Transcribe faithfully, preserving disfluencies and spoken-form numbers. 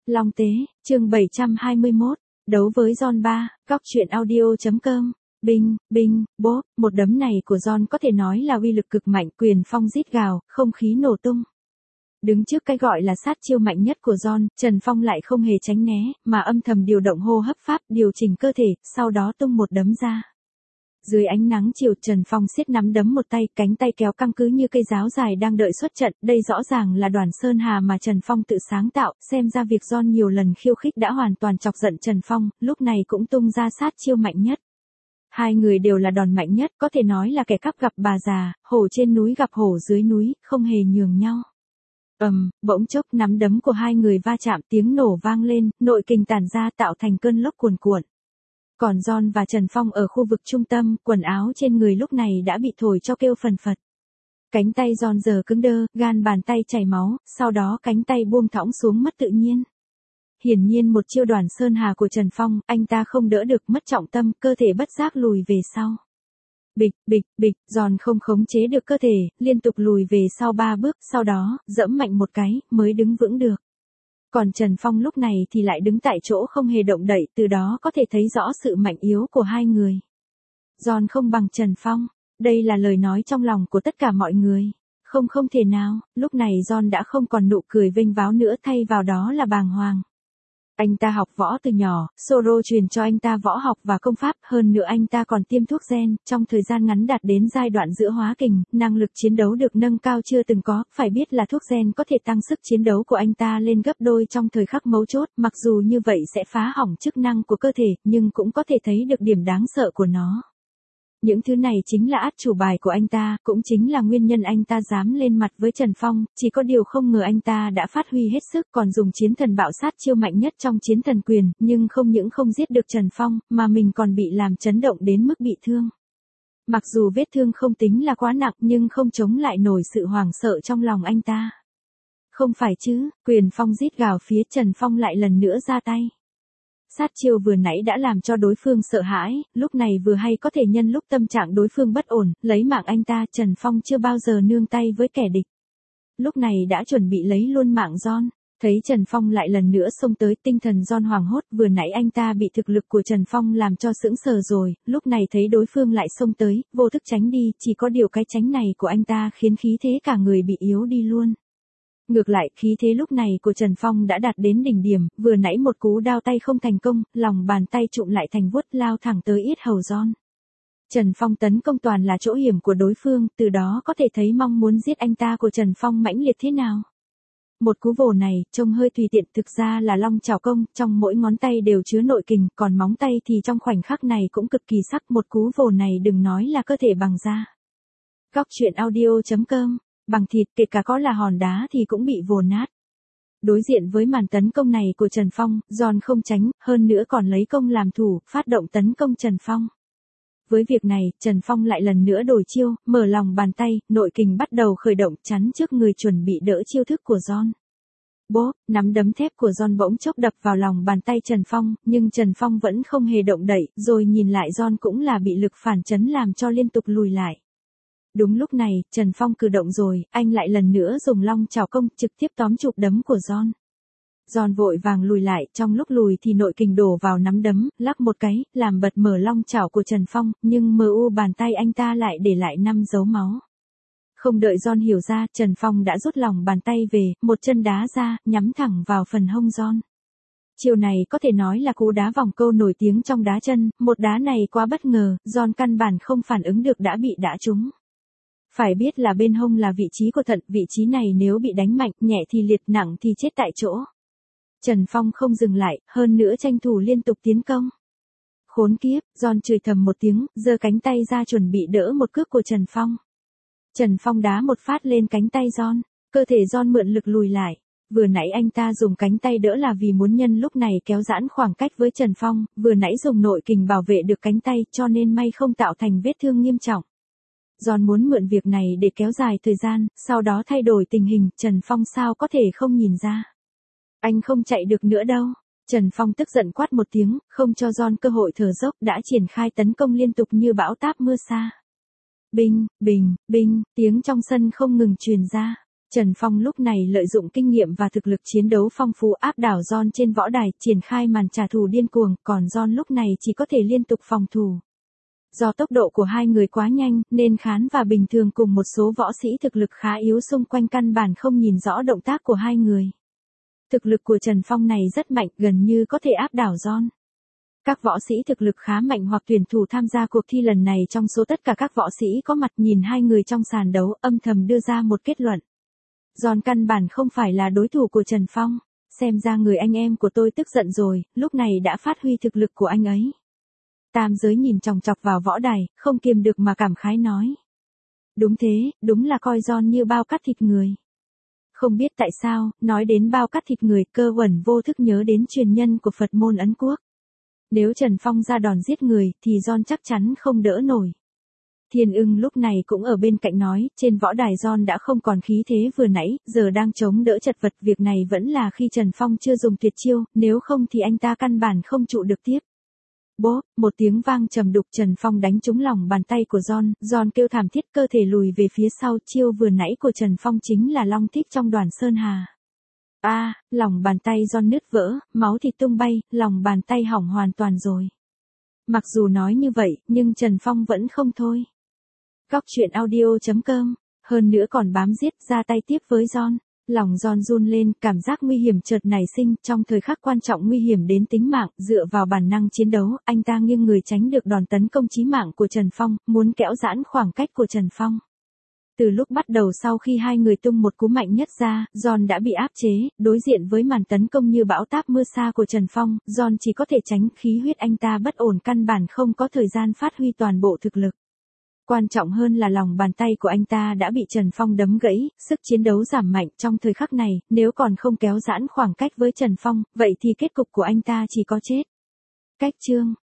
Long Tế, chương bảy trăm hai mươi mốt, đấu với John ba, góc truyện audio chấm com. Binh, binh, bốp, một đấm này của John có thể nói là uy lực cực mạnh, quyền phong rít gào, không khí nổ tung. Đứng trước cái gọi là sát chiêu mạnh nhất của John, Trần Phong lại không hề tránh né, mà âm thầm điều động hô hấp pháp, điều chỉnh cơ thể, sau đó tung một đấm ra. Dưới ánh nắng chiều, Trần Phong siết nắm đấm một tay, cánh tay kéo căng cứ như cây giáo dài đang đợi xuất trận, đây rõ ràng là Đoàn Sơn Hà mà Trần Phong tự sáng tạo, xem ra việc John nhiều lần khiêu khích đã hoàn toàn chọc giận Trần Phong, lúc này cũng tung ra sát chiêu mạnh nhất. Hai người đều là đòn mạnh nhất, có thể nói là kẻ cắp gặp bà già, hổ trên núi gặp hổ dưới núi, không hề nhường nhau. Ầm, um, bỗng chốc nắm đấm của hai người va chạm, tiếng nổ vang lên, nội kình tản ra tạo thành cơn lốc cuồn cuộn. Còn John và Trần Phong ở khu vực trung tâm, quần áo trên người lúc này đã bị thổi cho kêu phần phật. Cánh tay John giờ cứng đơ, gan bàn tay chảy máu, sau đó cánh tay buông thõng xuống mất tự nhiên. Hiển nhiên một chiêu Đoàn Sơn Hà của Trần Phong, anh ta không đỡ được, mất trọng tâm, cơ thể bất giác lùi về sau. Bịch, bịch, bịch, John không khống chế được cơ thể, liên tục lùi về sau ba bước, sau đó, giẫm mạnh một cái, mới đứng vững được. Còn Trần Phong lúc này thì lại đứng tại chỗ không hề động đậy, từ đó có thể thấy rõ sự mạnh yếu của hai người. John không bằng Trần Phong, đây là lời nói trong lòng của tất cả mọi người. Không không thể nào, lúc này John đã không còn nụ cười vênh váo nữa, thay vào đó là bàng hoàng. Anh ta học võ từ nhỏ, Soro truyền cho anh ta võ học và công pháp, hơn nữa anh ta còn tiêm thuốc gen, trong thời gian ngắn đạt đến giai đoạn giữa hóa kình, năng lực chiến đấu được nâng cao chưa từng có, phải biết là thuốc gen có thể tăng sức chiến đấu của anh ta lên gấp đôi trong thời khắc mấu chốt, mặc dù như vậy sẽ phá hỏng chức năng của cơ thể, nhưng cũng có thể thấy được điểm đáng sợ của nó. Những thứ này chính là át chủ bài của anh ta, cũng chính là nguyên nhân anh ta dám lên mặt với Trần Phong, chỉ có điều không ngờ anh ta đã phát huy hết sức, còn dùng chiến thần bạo sát chiêu mạnh nhất trong chiến thần quyền, nhưng không những không giết được Trần Phong, mà mình còn bị làm chấn động đến mức bị thương. Mặc dù vết thương không tính là quá nặng nhưng không chống lại nổi sự hoảng sợ trong lòng anh ta. Không phải chứ, quyền phong rít gào phía Trần Phong lại lần nữa ra tay. Sát chiêu vừa nãy đã làm cho đối phương sợ hãi, lúc này vừa hay có thể nhân lúc tâm trạng đối phương bất ổn, lấy mạng anh ta. Trần Phong chưa bao giờ nương tay với kẻ địch. Lúc này đã chuẩn bị lấy luôn mạng John, thấy Trần Phong lại lần nữa xông tới, tinh thần John hoảng hốt, vừa nãy anh ta bị thực lực của Trần Phong làm cho sững sờ rồi, lúc này thấy đối phương lại xông tới, vô thức tránh đi, chỉ có điều cái tránh này của anh ta khiến khí thế cả người bị yếu đi luôn. Ngược lại, khí thế lúc này của Trần Phong đã đạt đến đỉnh điểm, vừa nãy một cú đao tay không thành công, lòng bàn tay trụm lại thành vuốt lao thẳng tới yết hầu John. Trần Phong tấn công toàn là chỗ hiểm của đối phương, từ đó có thể thấy mong muốn giết anh ta của Trần Phong mãnh liệt thế nào. Một cú vồ này, trông hơi tùy tiện, thực ra là long chảo công, trong mỗi ngón tay đều chứa nội kình, còn móng tay thì trong khoảnh khắc này cũng cực kỳ sắc, một cú vồ này đừng nói là cơ thể bằng da. Góc truyện audio chấm com. Bằng thịt, kể cả có là hòn đá thì cũng bị vồ nát. Đối diện với màn tấn công này của Trần Phong, John không tránh, hơn nữa còn lấy công làm thủ, phát động tấn công Trần Phong. Với việc này, Trần Phong lại lần nữa đổi chiêu, mở lòng bàn tay, nội kình bắt đầu khởi động, chắn trước người chuẩn bị đỡ chiêu thức của John. Bốp, nắm đấm thép của John bỗng chốc đập vào lòng bàn tay Trần Phong, nhưng Trần Phong vẫn không hề động đậy, rồi nhìn lại John cũng là bị lực phản chấn làm cho liên tục lùi lại. Đúng lúc này, Trần Phong cử động rồi, anh lại lần nữa dùng long chảo công trực tiếp tóm chụp đấm của John. John vội vàng lùi lại, trong lúc lùi thì nội kình đổ vào nắm đấm, lắc một cái, làm bật mở long chảo của Trần Phong, nhưng mờ u bàn tay anh ta lại để lại năm dấu máu. Không đợi John hiểu ra, Trần Phong đã rút lòng bàn tay về, một chân đá ra, nhắm thẳng vào phần hông John. Chiều này có thể nói là cú đá vòng câu nổi tiếng trong đá chân, một đá này quá bất ngờ, John căn bản không phản ứng được đã bị đá trúng. Phải biết là bên hông là vị trí của thận, vị trí này nếu bị đánh mạnh, nhẹ thì liệt, nặng thì chết tại chỗ. Trần Phong không dừng lại, hơn nữa tranh thủ liên tục tiến công. Khốn kiếp, John chửi thầm một tiếng, giơ cánh tay ra chuẩn bị đỡ một cước của Trần Phong. Trần Phong đá một phát lên cánh tay John, cơ thể John mượn lực lùi lại. Vừa nãy anh ta dùng cánh tay đỡ là vì muốn nhân lúc này kéo giãn khoảng cách với Trần Phong, vừa nãy dùng nội kình bảo vệ được cánh tay cho nên may không tạo thành vết thương nghiêm trọng. John muốn mượn việc này để kéo dài thời gian, sau đó thay đổi tình hình, Trần Phong sao có thể không nhìn ra. Anh không chạy được nữa đâu. Trần Phong tức giận quát một tiếng, không cho John cơ hội thở dốc, đã triển khai tấn công liên tục như bão táp mưa sa. Binh, bình, binh, tiếng trong sân không ngừng truyền ra. Trần Phong lúc này lợi dụng kinh nghiệm và thực lực chiến đấu phong phú áp đảo John trên võ đài, triển khai màn trả thù điên cuồng, còn John lúc này chỉ có thể liên tục phòng thủ. Do tốc độ của hai người quá nhanh, nên Khán và Bình Thường cùng một số võ sĩ thực lực khá yếu xung quanh căn bản không nhìn rõ động tác của hai người. Thực lực của Trần Phong này rất mạnh, gần như có thể áp đảo John. Các võ sĩ thực lực khá mạnh hoặc tuyển thủ tham gia cuộc thi lần này trong số tất cả các võ sĩ có mặt nhìn hai người trong sàn đấu âm thầm đưa ra một kết luận. John căn bản không phải là đối thủ của Trần Phong, xem ra người anh em của tôi tức giận rồi, lúc này đã phát huy thực lực của anh ấy. Tam Giới nhìn chòng chọc vào võ đài, không kiềm được mà cảm khái nói. Đúng thế, đúng là coi John như bao cắt thịt người. Không biết tại sao, nói đến bao cắt thịt người, Cơ Uẩn vô thức nhớ đến truyền nhân của Phật môn Ấn Quốc. Nếu Trần Phong ra đòn giết người, thì John chắc chắn không đỡ nổi. Thiên Ưng lúc này cũng ở bên cạnh nói, trên võ đài John đã không còn khí thế vừa nãy, giờ đang chống đỡ chật vật, việc này vẫn là khi Trần Phong chưa dùng tuyệt chiêu, nếu không thì anh ta căn bản không trụ được tiếp. Bốp, một tiếng vang trầm đục, Trần Phong đánh trúng lòng bàn tay của John, John kêu thảm thiết, cơ thể lùi về phía sau, chiêu vừa nãy của Trần Phong chính là long thích trong Đoàn Sơn Hà. A, à, lòng bàn tay John nứt vỡ, máu thịt tung bay, lòng bàn tay hỏng hoàn toàn rồi. Mặc dù nói như vậy, nhưng Trần Phong vẫn không thôi. Góc truyện audio chấm com, hơn nữa còn bám giết, ra tay tiếp với John. Lòng John run lên, cảm giác nguy hiểm chợt nảy sinh, trong thời khắc quan trọng nguy hiểm đến tính mạng, dựa vào bản năng chiến đấu, anh ta nghiêng người tránh được đòn tấn công chí mạng của Trần Phong, muốn kéo giãn khoảng cách của Trần Phong. Từ lúc bắt đầu sau khi hai người tung một cú mạnh nhất ra, John đã bị áp chế, đối diện với màn tấn công như bão táp mưa sa của Trần Phong, John chỉ có thể tránh, khí huyết anh ta bất ổn, căn bản không có thời gian phát huy toàn bộ thực lực. Quan trọng hơn là lòng bàn tay của anh ta đã bị Trần Phong đấm gãy, sức chiến đấu giảm mạnh trong thời khắc này, nếu còn không kéo giãn khoảng cách với Trần Phong, vậy thì kết cục của anh ta chỉ có chết. Cách chương